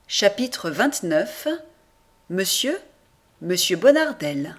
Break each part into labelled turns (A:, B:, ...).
A: Chapitre 29. Monsieur Bonardel.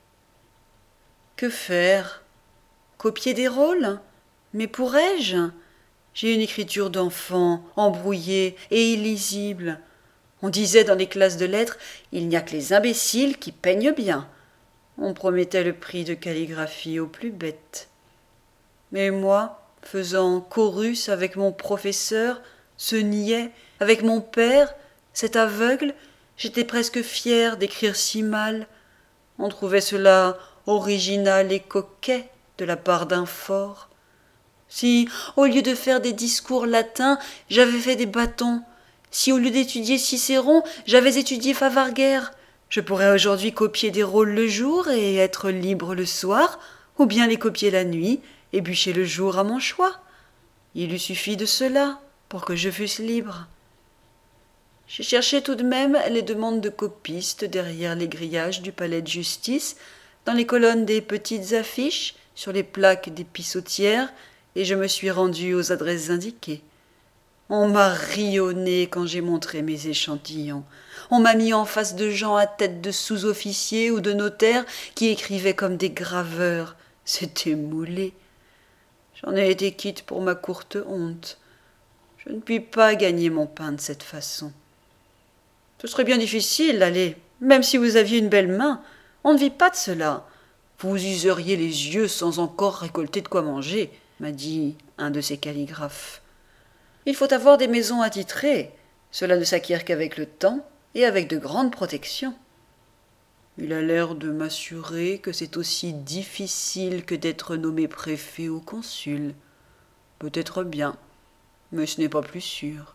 A: Que faire? Copier des rôles? Mais pourrais-je? J'ai une écriture d'enfant, embrouillée et illisible. On disait dans les classes de lettres, il n'y a que les imbéciles qui peignent bien. On promettait le prix de calligraphie aux plus bêtes. Mais moi, faisant chorus avec mon professeur, ce niais, avec mon père, cet aveugle, j'étais presque fière d'écrire si mal. On trouvait cela original et coquet de la part d'un fort. Si, au lieu de faire des discours latins, j'avais fait des bâtons, si au lieu d'étudier Cicéron, j'avais étudié Favarguer, je pourrais aujourd'hui copier des rôles le jour et être libre le soir, ou bien les copier la nuit et bûcher le jour à mon choix. Il eût suffi de cela pour que je fusse libre. J'ai cherché tout de même les demandes de copistes derrière les grillages du palais de justice, dans les colonnes des petites affiches, sur les plaques des pissotières, et je me suis rendu aux adresses indiquées. On m'a ri au nez quand j'ai montré mes échantillons. On m'a mis en face de gens à tête de sous-officiers ou de notaires qui écrivaient comme des graveurs. C'était moulé. J'en ai été quitte pour ma courte honte. Je ne puis pas gagner mon pain de cette façon. Ce serait bien difficile, allez, même si vous aviez une belle main. On ne vit pas de cela. Vous useriez les yeux sans encore récolter de quoi manger, m'a dit un de ces calligraphes. Il faut avoir des maisons attitrées. Cela ne s'acquiert qu'avec le temps et avec de grandes protections. Il a l'air de m'assurer que c'est aussi difficile que d'être nommé préfet ou consul. Peut-être bien, mais ce n'est pas plus sûr.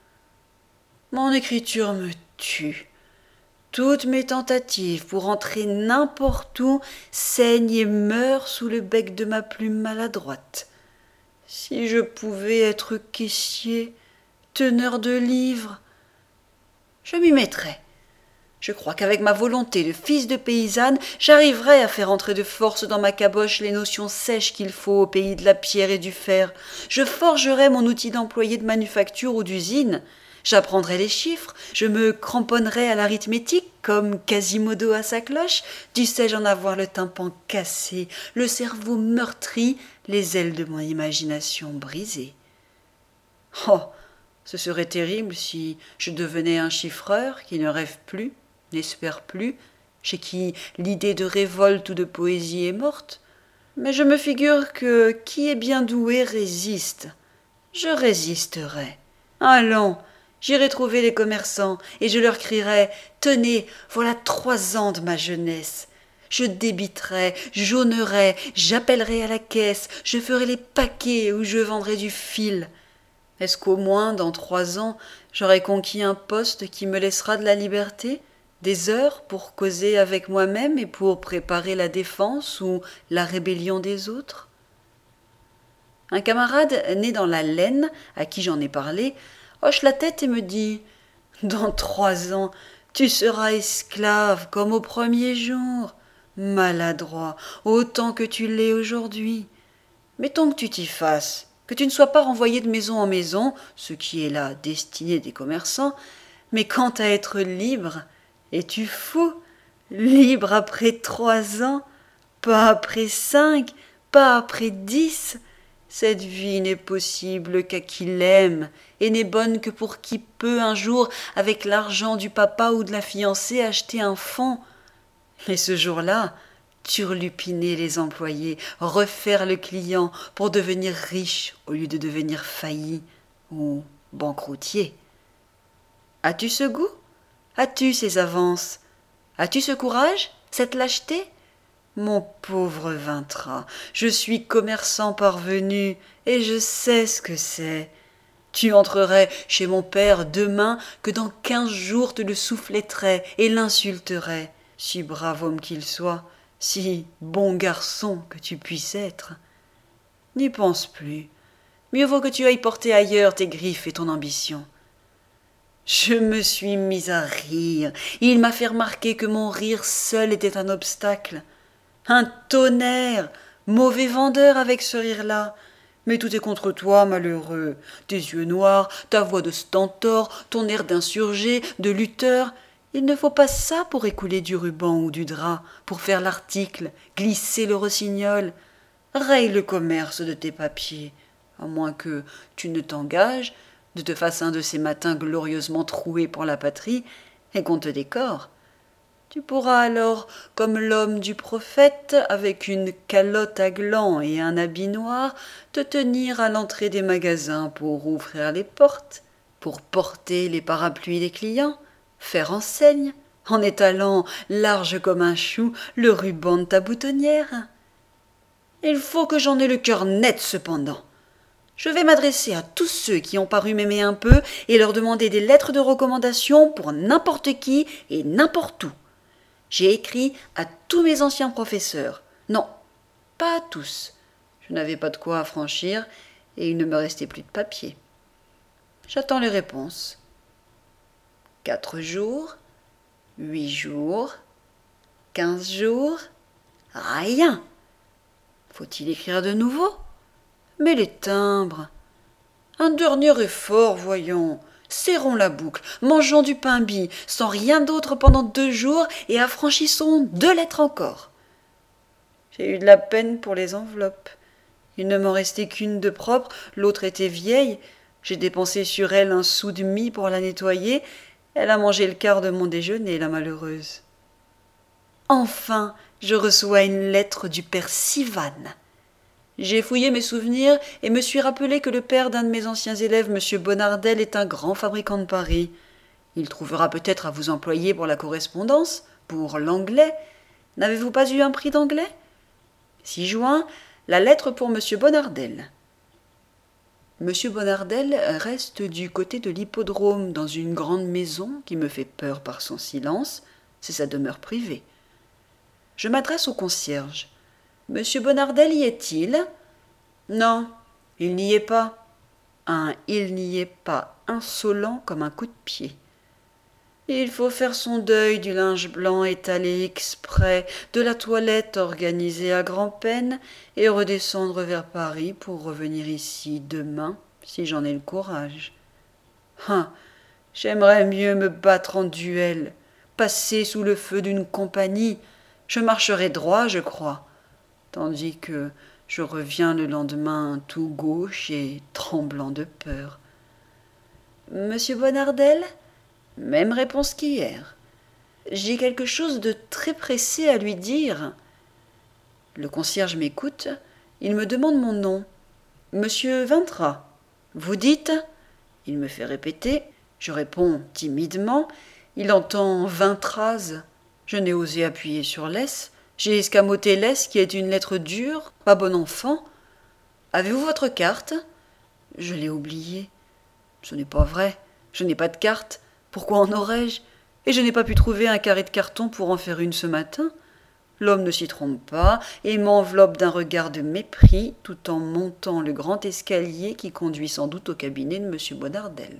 A: Mon écriture me tue. Toutes mes tentatives pour entrer n'importe où saignent et meurent sous le bec de ma plume maladroite. Si je pouvais être caissier, teneur de livres, je m'y mettrais. Je crois qu'avec ma volonté de fils de paysanne, j'arriverais à faire entrer de force dans ma caboche les notions sèches qu'il faut au pays de la pierre et du fer. Je forgerais mon outil d'employé de manufacture ou d'usine. J'apprendrais les chiffres, je me cramponnerais à l'arithmétique comme Quasimodo à sa cloche, dussé-je en avoir le tympan cassé, le cerveau meurtri, les ailes de mon imagination brisées. Oh, ce serait terrible si je devenais un chiffreur qui ne rêve plus, n'espère plus, chez qui l'idée de révolte ou de poésie est morte. Mais je me figure que qui est bien doué résiste. Je résisterai. Allons, j'irai trouver les commerçants et je leur crierai « Tenez, voilà 3 ans de ma jeunesse !» Je débiterai, jaunerai, j'appellerai à la caisse, je ferai les paquets où je vendrai du fil. Est-ce qu'au moins, dans 3 ans, j'aurai conquis un poste qui me laissera de la liberté, des heures pour causer avec moi-même et pour préparer la défense ou la rébellion des autres? Un camarade né dans la laine, à qui j'en ai parlé, hoche la tête et me dit « Dans 3 ans, tu seras esclave comme au premier jour. Maladroit, autant que tu l'es aujourd'hui. Mettons que tu t'y fasses, que tu ne sois pas renvoyé de maison en maison, ce qui est la destinée des commerçants, mais quant à être libre, es-tu fou? Libre après 3 ans? Pas après 5? Pas après 10? Cette vie n'est possible qu'à qui l'aime, et n'est bonne que pour qui peut un jour, avec l'argent du papa ou de la fiancée, acheter un fonds. Et ce jour-là, turlupiner les employés, refaire le client pour devenir riche au lieu de devenir failli ou banqueroutier. As-tu ce goût? As-tu ces avances? As-tu ce courage? Cette lâcheté? Mon pauvre Vintra, je suis commerçant parvenu et je sais ce que c'est. Tu entrerais chez mon père demain que dans 15 jours te le souffletterais et l'insulterais, si brave homme qu'il soit, si bon garçon que tu puisses être. N'y pense plus. Mieux vaut que tu ailles porter ailleurs tes griffes et ton ambition. Je me suis mis à rire. Il m'a fait remarquer que mon rire seul était un obstacle. Un tonnerre! Mauvais vendeur avec ce rire-là. Mais tout est contre toi, malheureux. Tes yeux noirs, ta voix de stentor, ton air d'insurgé, de lutteur. Il ne faut pas ça pour écouler du ruban ou du drap, pour faire l'article, glisser le rossignol. Raye le commerce de tes papiers, à moins que tu ne t'engages, ne te fasses un de ces matins glorieusement troués pour la patrie, et qu'on te décore. Tu pourras alors, comme l'homme du prophète, avec une calotte à glands et un habit noir, te tenir à l'entrée des magasins pour ouvrir les portes, pour porter les parapluies des clients, faire enseigne, en étalant, large comme un chou, le ruban de ta boutonnière. Il faut que j'en ai le cœur net cependant. Je vais m'adresser à tous ceux qui ont paru m'aimer un peu et leur demander des lettres de recommandation pour n'importe qui et n'importe où. J'ai écrit à tous mes anciens professeurs. Non, pas à tous. Je n'avais pas de quoi affranchir et il ne me restait plus de papier. J'attends les réponses. 4 jours, 8 jours, 15 jours, rien. Faut-il écrire de nouveau? Mais les timbres. Un dernier effort, voyons. Serrons la boucle, mangeons du pain bis, sans rien d'autre pendant 2 jours, et affranchissons 2 lettres encore. J'ai eu de la peine pour les enveloppes. Il ne m'en restait qu'une de propre, l'autre était vieille. J'ai dépensé sur elle 1,5 sou pour la nettoyer. Elle a mangé le quart de mon déjeuner, la malheureuse. Enfin, je reçois une lettre du père Sivan. J'ai fouillé mes souvenirs et me suis rappelé que le père d'un de mes anciens élèves, M. Bonardel, est un grand fabricant de Paris. Il trouvera peut-être à vous employer pour la correspondance, pour l'anglais. N'avez-vous pas eu un prix d'anglais? 6 juin, la lettre pour M. Bonardel. M. Bonardel reste du côté de l'hippodrome dans une grande maison qui me fait peur par son silence. C'est sa demeure privée. Je m'adresse au concierge. Monsieur Bonardel y est-il? Non, il n'y est pas. Un il n'y est pas insolent comme un coup de pied. Il faut faire son deuil du linge blanc étalé exprès, de la toilette organisée à grand-peine, et redescendre vers Paris pour revenir ici demain, si j'en ai le courage. Ah, j'aimerais mieux me battre en duel, passer sous le feu d'une compagnie. Je marcherais droit, je crois, tandis que je reviens le lendemain tout gauche et tremblant de peur. Monsieur Bonardel? Même réponse qu'hier. J'ai quelque chose de très pressé à lui dire. Le concierge m'écoute. Il me demande mon nom. Monsieur Vintra. Vous dites? Il me fait répéter. Je réponds timidement. Il entend Vintraz. Je n'ai osé appuyer sur l'S. J'ai escamoté l'S qui est une lettre dure, pas bon enfant. Avez-vous votre carte? Je l'ai oubliée. Ce n'est pas vrai. Je n'ai pas de carte. Pourquoi en aurais-je? Et je n'ai pas pu trouver un carré de carton pour en faire une ce matin. L'homme ne s'y trompe pas et m'enveloppe d'un regard de mépris tout en montant le grand escalier qui conduit sans doute au cabinet de M. Bonardel.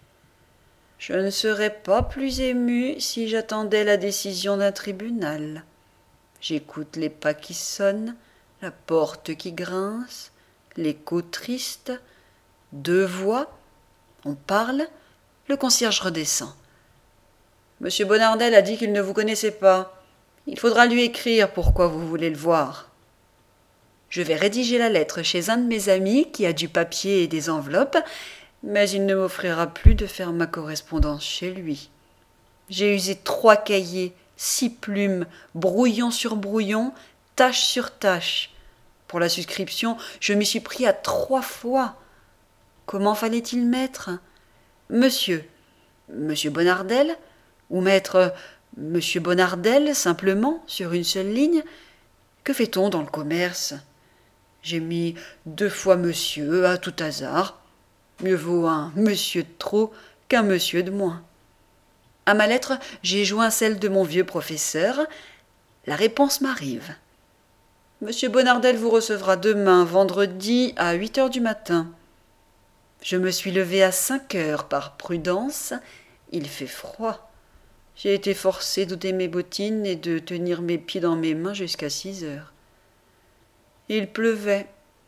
A: Je ne serais pas plus ému si j'attendais la décision d'un tribunal. J'écoute les pas qui sonnent, la porte qui grince, l'écho triste, 2 voix, on parle. Le concierge redescend. Monsieur Bonardel a dit qu'il ne vous connaissait pas. Il faudra lui écrire pourquoi vous voulez le voir. Je vais rédiger la lettre chez un de mes amis qui a du papier et des enveloppes, mais il ne m'offrira plus de faire ma correspondance chez lui. J'ai usé 3 cahiers, 6 plumes, brouillon sur brouillon, tache sur tache. Pour la suscription, je m'y suis pris à 3 fois. Comment fallait-il mettre? Monsieur Bonardel, ou mettre Monsieur Bonardel simplement sur une seule ligne? Que fait-on dans le commerce? J'ai mis 2 fois monsieur à tout hasard. Mieux vaut un monsieur de trop qu'un monsieur de moins. À ma lettre, j'ai joint celle de mon vieux professeur. La réponse m'arrive. Monsieur Bonardel vous recevra demain, vendredi, à 8 heures du matin. Je me suis levée à 5 heures par prudence. Il fait froid. J'ai été forcée d'ôter mes bottines et de tenir mes pieds dans mes mains jusqu'à 6 heures. Il pleuvait.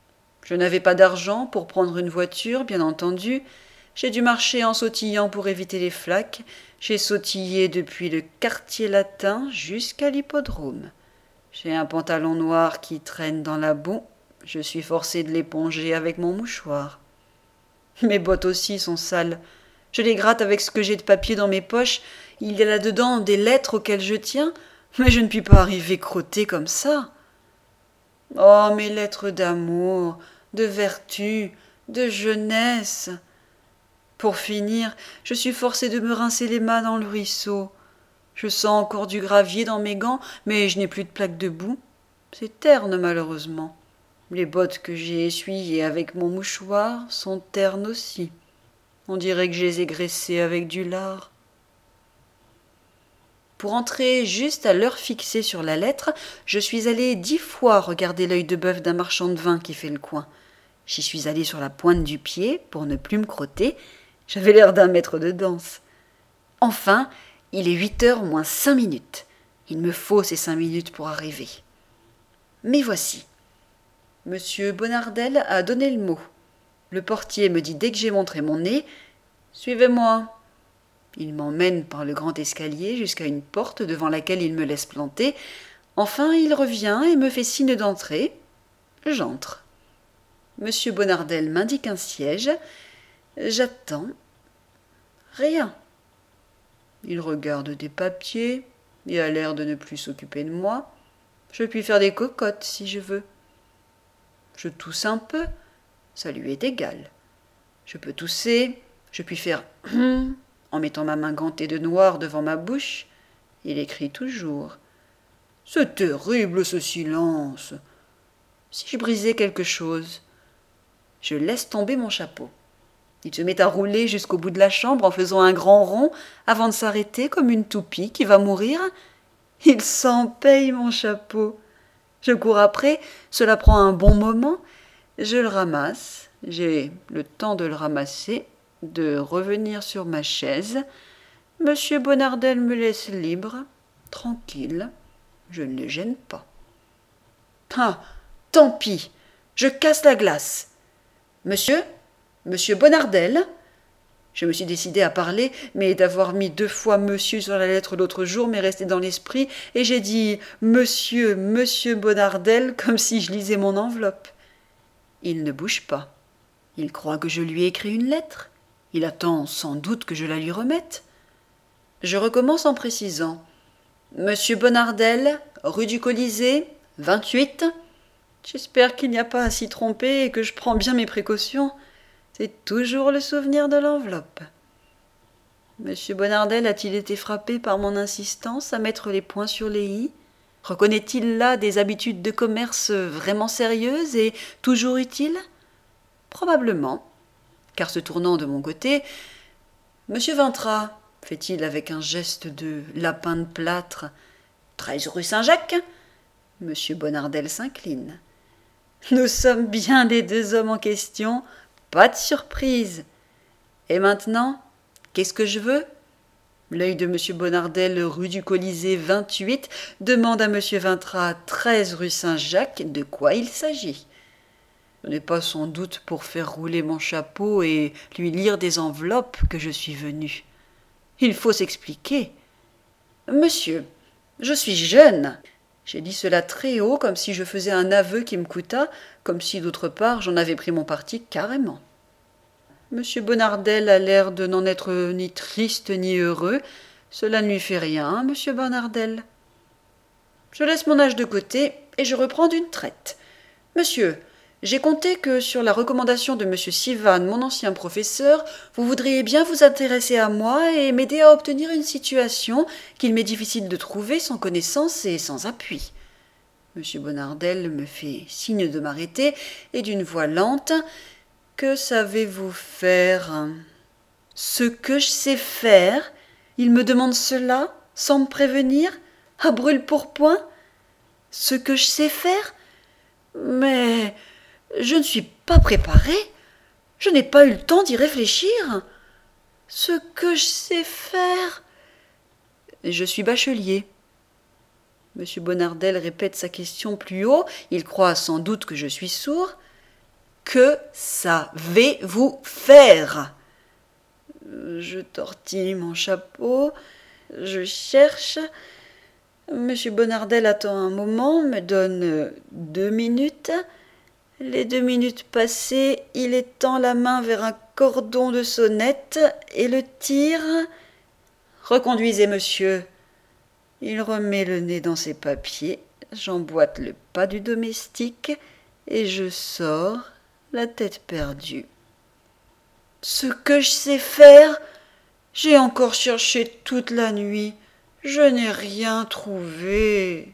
A: Je n'avais pas d'argent pour prendre une voiture, bien entendu. J'ai dû marcher en sautillant pour éviter les flaques. J'ai sautillé depuis le quartier latin jusqu'à l'hippodrome. J'ai un pantalon noir qui traîne dans la boue. Je suis forcé de l'éponger avec mon mouchoir. Mes bottes aussi sont sales. Je les gratte avec ce que j'ai de papier dans mes poches. Il y a là-dedans des lettres auxquelles je tiens, mais je ne puis pas arriver crottée comme ça. Oh, mes lettres d'amour, de vertu, de jeunesse. Pour finir, je suis forcé de me rincer les mains dans le ruisseau. Je sens encore du gravier dans mes gants, mais je n'ai plus de plaques de boue. C'est terne, malheureusement. Les bottes que j'ai essuyées avec mon mouchoir sont ternes aussi. On dirait que je les ai graissées avec du lard. Pour entrer juste à l'heure fixée sur la lettre, je suis allée 10 fois regarder l'œil de bœuf d'un marchand de vin qui fait le coin. J'y suis allée sur la pointe du pied pour ne plus me crotter. J'avais l'air d'un maître de danse. Enfin, il est 8h moins 5 minutes. Il me faut ces 5 minutes pour arriver. Mais voici. Monsieur Bonardel a donné le mot. Le portier me dit dès que j'ai montré mon nez « Suivez-moi ». Il m'emmène par le grand escalier jusqu'à une porte devant laquelle il me laisse planter. Enfin, il revient et me fait signe d'entrer. J'entre. Monsieur Bonardel m'indique un siège. J'attends. Rien. Il regarde des papiers et a l'air de ne plus s'occuper de moi. Je puis faire des cocottes si je veux. Je tousse un peu, ça lui est égal. Je peux tousser, je puis faire en mettant ma main gantée de noir devant ma bouche. Il écrit toujours. C'est terrible ce silence. Si je brisais quelque chose, je laisse tomber mon chapeau. Il se met à rouler jusqu'au bout de la chambre en faisant un grand rond avant de s'arrêter comme une toupie qui va mourir. Il s'en paye, mon chapeau. Je cours après, cela prend un bon moment. Je le ramasse, j'ai le temps de le ramasser, de revenir sur ma chaise. Monsieur Bonardel me laisse libre, tranquille. Je ne le gêne pas. Ah, tant pis, je casse la glace. Monsieur Bonardel. Je me suis décidé à parler, mais d'avoir mis 2 fois monsieur sur la lettre l'autre jour m'est resté dans l'esprit, et j'ai dit monsieur Bonardel, comme si je lisais mon enveloppe. Il ne bouge pas. Il croit que je lui ai écrit une lettre. Il attend sans doute que je la lui remette. Je recommence en précisant. Monsieur Bonardel, rue du Colisée, 28. J'espère qu'il n'y a pas à s'y tromper et que je prends bien mes précautions. C'est toujours le souvenir de l'enveloppe. Monsieur Bonardel a-t-il été frappé par mon insistance à mettre les points sur les i? Reconnaît-il là des habitudes de commerce vraiment sérieuses et toujours utiles? Probablement, car se tournant de mon côté, « Monsieur Vintras, fait-il avec un geste de lapin de plâtre, 13 rue Saint-Jacques ?» Monsieur Bonardel s'incline. Nous sommes bien les 2 hommes en question. Pas de surprise. Et maintenant, qu'est-ce que je veux? L'œil de monsieur Bonardel, rue du Colisée 28, demande à monsieur Vintras, 13 rue Saint-Jacques, de quoi il s'agit. Ce n'est pas sans doute pour faire rouler mon chapeau et lui lire des enveloppes que je suis venu. Il faut s'expliquer. Monsieur, je suis jeune. J'ai dit cela très haut, comme si je faisais un aveu qui me coûta, comme si d'autre part j'en avais pris mon parti carrément. Monsieur Bonardel a l'air de n'en être ni triste ni heureux. Cela ne lui fait rien, monsieur Bonardel. Je laisse mon âge de côté et je reprends d'une traite. Monsieur, j'ai compté que sur la recommandation de monsieur Sivan, mon ancien professeur, vous voudriez bien vous intéresser à moi et m'aider à obtenir une situation qu'il m'est difficile de trouver sans connaissance et sans appui. Monsieur Bonardel me fait signe de m'arrêter et d'une voix lente. Que savez-vous faire? Ce que je sais faire? Il me demande cela, sans me prévenir, à brûle-pourpoint? Ce que je sais faire? Mais je ne suis pas préparée. Je n'ai pas eu le temps d'y réfléchir. Ce que je sais faire? Je suis bachelier. Monsieur Bonardel répète sa question plus haut. Il croit sans doute que je suis sourd. Que savez-vous faire? Je tortille mon chapeau, je cherche. Monsieur Bonardel attend un moment, me donne 2 minutes. Les 2 minutes passées, il étend la main vers un cordon de sonnette et le tire. Reconduisez, monsieur. Il remet le nez dans ses papiers, j'emboîte le pas du domestique et je sors, la tête perdue. Ce que je sais faire, j'ai encore cherché toute la nuit. Je n'ai rien trouvé.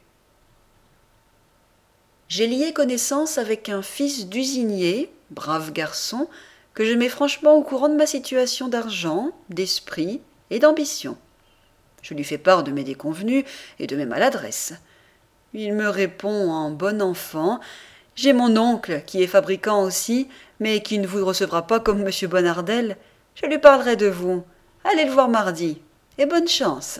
A: J'ai lié connaissance avec un fils d'usinier, brave garçon, que je mets franchement au courant de ma situation d'argent, d'esprit et d'ambition. Je lui fais part de mes déconvenues et de mes maladresses. Il me répond en bon enfant. J'ai mon oncle, qui est fabricant aussi, mais qui ne vous recevra pas comme M. Bonardel. Je lui parlerai de vous. Allez le voir mardi. Et bonne chance.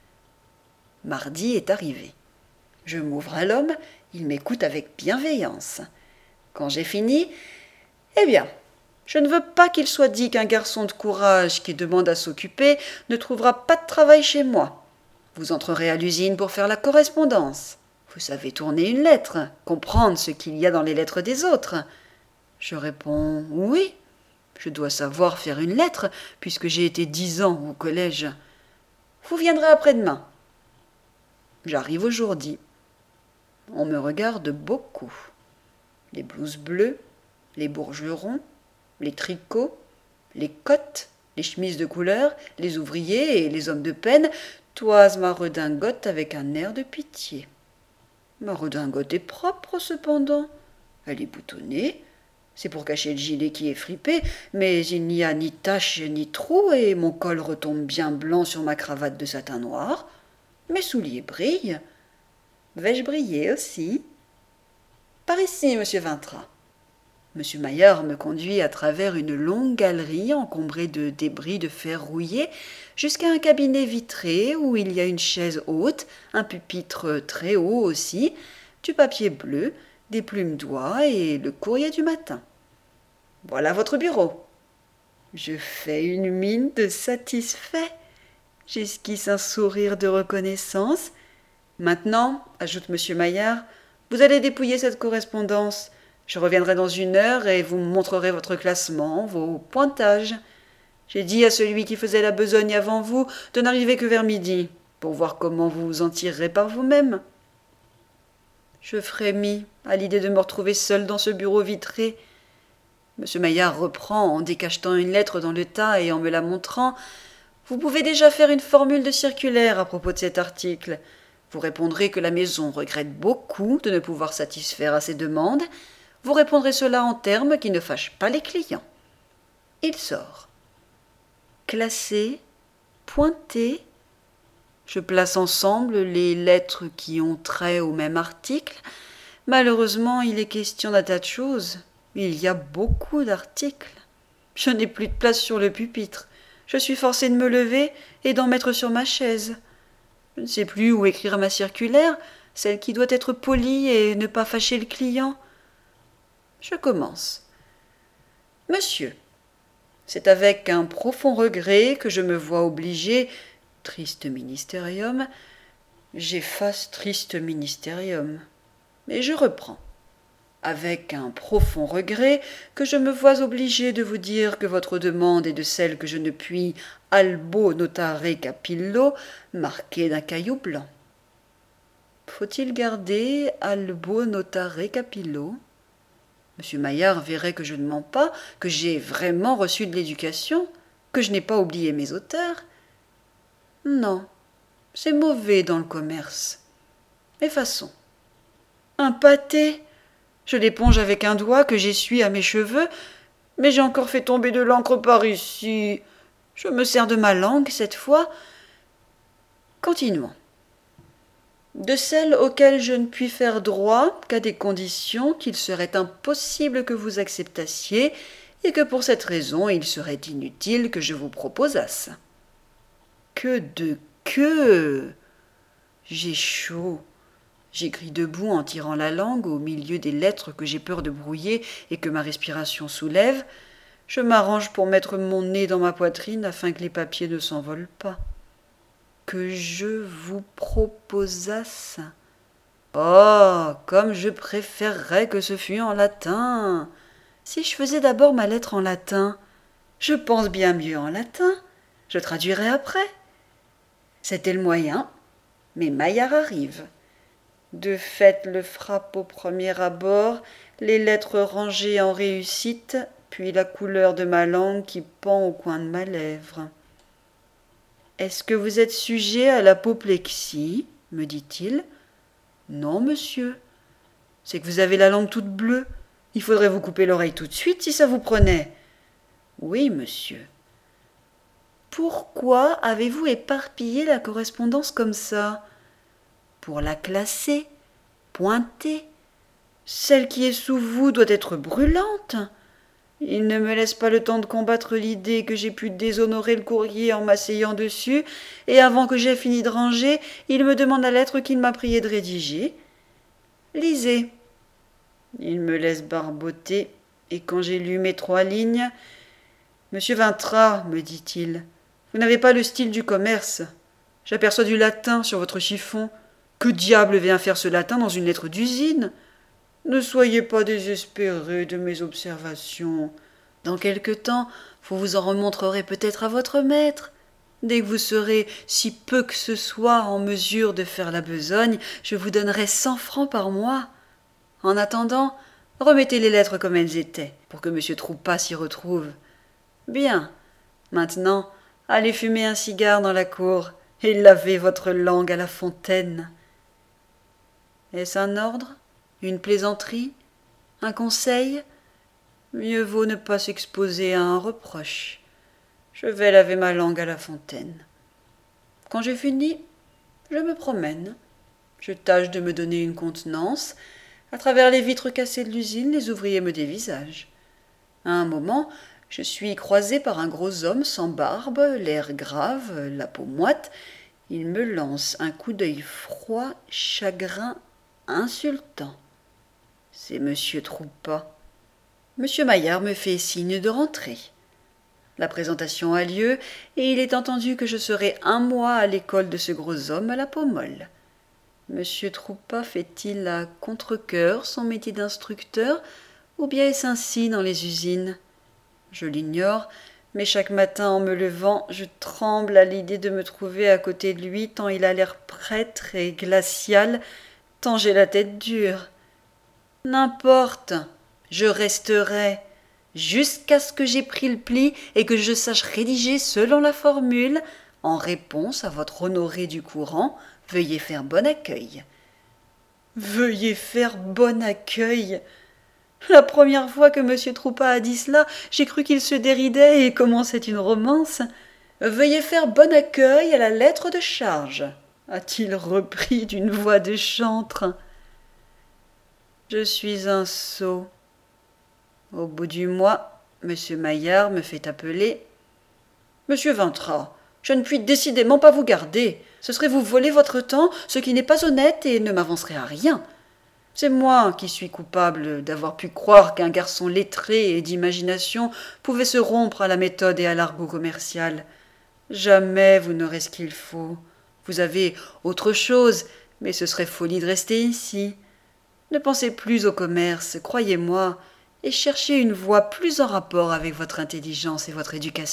A: Mardi est arrivé. Je m'ouvre à l'homme, il m'écoute avec bienveillance. Quand j'ai fini, eh bien, je ne veux pas qu'il soit dit qu'un garçon de courage qui demande à s'occuper ne trouvera pas de travail chez moi. Vous entrerez à l'usine pour faire la correspondance. Vous savez tourner une lettre, comprendre ce qu'il y a dans les lettres des autres. Je réponds « Oui, je dois savoir faire une lettre, puisque j'ai été 10 ans au collège. Vous viendrez après-demain. » J'arrive aujourd'hui. On me regarde beaucoup. Les blouses bleues, les bourgerons, les tricots, les cottes, les chemises de couleur, les ouvriers et les hommes de peine toisent ma redingote avec un air de pitié. Ma redingote est propre, cependant. Elle est boutonnée. C'est pour cacher le gilet qui est fripé, mais il n'y a ni tache ni trou, et mon col retombe bien blanc sur ma cravate de satin noir. Mes souliers brillent. Vais-je briller aussi? Par ici, monsieur Vintra. Monsieur Maillard me conduit à travers une longue galerie encombrée de débris de fer rouillé jusqu'à un cabinet vitré où il y a une chaise haute, un pupitre très haut aussi, du papier bleu, des plumes d'oie et le courrier du matin. Voilà votre bureau. Je fais une mine de satisfait. J'esquisse un sourire de reconnaissance. Maintenant, ajoute monsieur Maillard, vous allez dépouiller cette correspondance. Je reviendrai dans 1 heure et vous me montrerez votre classement, vos pointages. J'ai dit à celui qui faisait la besogne avant vous de n'arriver que vers midi, pour voir comment vous vous en tirerez par vous-même. Je frémis à l'idée de me retrouver seul dans ce bureau vitré. M. Maillard reprend en décachetant une lettre dans le tas et en me la montrant. Vous pouvez déjà faire une formule de circulaire à propos de cet article. Vous répondrez que la maison regrette beaucoup de ne pouvoir satisfaire à ses demandes. Vous répondrez cela en termes qui ne fâchent pas les clients. Il sort. Classé, pointé. Je place ensemble les lettres qui ont trait au même article. Malheureusement, il est question d'un tas de choses. Il y a beaucoup d'articles. Je n'ai plus de place sur le pupitre. Je suis forcée de me lever et d'en mettre sur ma chaise. Je ne sais plus où écrire ma circulaire, celle qui doit être polie et ne pas fâcher le client. Je commence. Monsieur, c'est avec un profond regret que je me vois obligé, triste ministérium, j'efface triste ministérium, et je reprends. Avec un profond regret que je me vois obligé de vous dire que votre demande est de celle que je ne puis albo notare capillo marquée d'un caillou blanc. Faut-il garder albo notare capillo? Monsieur Maillard verrait que je ne mens pas, que j'ai vraiment reçu de l'éducation, que je n'ai pas oublié mes auteurs. Non, c'est mauvais dans le commerce. Effaçons. Un pâté. Je l'éponge avec un doigt que j'essuie à mes cheveux, mais j'ai encore fait tomber de l'encre par ici. Je me sers de ma langue cette fois. Continuons. De celles auxquelles je ne puis faire droit qu'à des conditions qu'il serait impossible que vous acceptassiez et que pour cette raison il serait inutile que je vous proposasse. Que de queue! J'ai chaud, J'écris debout en tirant la langue au milieu des lettres que j'ai peur de brouiller et que ma respiration soulève. Je m'arrange pour mettre mon nez dans ma poitrine afin que les papiers ne s'envolent pas. Que je vous proposasse. Oh, comme je préférerais que ce fût en latin. Si je faisais d'abord ma lettre en latin, je pense bien mieux en latin. Je traduirai après. C'était le moyen, mais Maillard arrive. De fait, le frappe au premier abord, les lettres rangées en réussite, puis la couleur de ma langue qui pend au coin de ma lèvre. « Est-ce que vous êtes sujet à l'apoplexie ?» me dit-il. « Non, monsieur. C'est que vous avez la langue toute bleue. Il faudrait vous couper l'oreille tout de suite si ça vous prenait. »« Oui, monsieur. »« Pourquoi avez-vous éparpillé la correspondance comme ça ? » ?»« Pour la classer, pointer. Celle qui est sous vous doit être brûlante. Il ne me laisse pas le temps de combattre l'idée que j'ai pu déshonorer le courrier en m'asseyant dessus, et avant que j'aie fini de ranger, il me demande la lettre qu'il m'a prié de rédiger. Lisez. Il me laisse barboter, et quand j'ai lu mes 3 lignes, « Monsieur Vintras, me dit-il, vous n'avez pas le style du commerce. J'aperçois du latin sur votre chiffon. Que diable vient faire ce latin dans une lettre d'usine ? Ne soyez pas désespéré de mes observations. Dans quelque temps, vous vous en remontrerez peut-être à votre maître. Dès que vous serez si peu que ce soit en mesure de faire la besogne, je vous donnerai 100 francs par mois. En attendant, remettez les lettres comme elles étaient, pour que M. Troupas s'y retrouve. Bien. Maintenant, allez fumer un cigare dans la cour et lavez votre langue à la fontaine. Est-ce un ordre ? Une plaisanterie ? Un conseil ? Mieux vaut ne pas s'exposer à un reproche. Je vais laver ma langue à la fontaine. Quand j'ai fini, je me promène. Je tâche de me donner une contenance. À travers les vitres cassées de l'usine, les ouvriers me dévisagent. À un moment, je suis croisé par un gros homme sans barbe, l'air grave, la peau moite. Il me lance un coup d'œil froid, chagrin, insultant. C'est Monsieur Troupas. Monsieur Maillard me fait signe de rentrer. La présentation a lieu, et il est entendu que je serai 1 mois à l'école de ce gros homme à la peau molle. Monsieur Troupas fait-il à contre-cœur son métier d'instructeur, ou bien est-ce ainsi dans les usines ? Je l'ignore, mais chaque matin en me levant, je tremble à l'idée de me trouver à côté de lui, tant il a l'air prêtre et glacial, tant j'ai la tête dure. N'importe, je resterai, jusqu'à ce que j'aie pris le pli et que je sache rédiger selon la formule, en réponse à votre honoré du courant, veuillez faire bon accueil. Veuillez faire bon accueil. La première fois que M. Troupas a dit cela, j'ai cru qu'il se déridait et commençait une romance. Veuillez faire bon accueil à la lettre de charge, a-t-il repris d'une voix de chantre. Je suis un sot. Au bout du mois, M. Maillard me fait appeler. « Monsieur Vintras, je ne puis décidément pas vous garder. Ce serait vous voler votre temps, ce qui n'est pas honnête et ne m'avancerait à rien. C'est moi qui suis coupable d'avoir pu croire qu'un garçon lettré et d'imagination pouvait se rompre à la méthode et à l'argot commercial. Jamais vous n'aurez ce qu'il faut. Vous avez autre chose, mais ce serait folie de rester ici. Ne pensez plus au commerce, croyez-moi, et cherchez une voie plus en rapport avec votre intelligence et votre éducation. »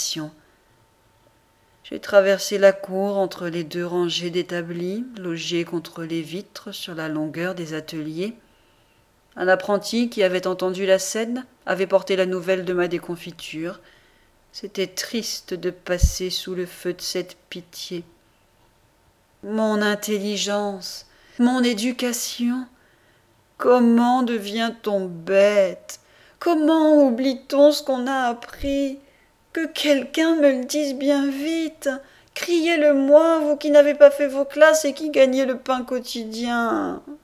A: J'ai traversé la cour entre les 2 rangées d'établis, logés contre les vitres sur la longueur des ateliers. Un apprenti qui avait entendu la scène avait porté la nouvelle de ma déconfiture. C'était triste de passer sous le feu de cette pitié. Mon intelligence, mon éducation, comment devient-on bête ? Comment oublie-t-on ce qu'on a appris ? Que quelqu'un me le dise bien vite. Criez-le-moi, vous qui n'avez pas fait vos classes et qui gagnez le pain quotidien.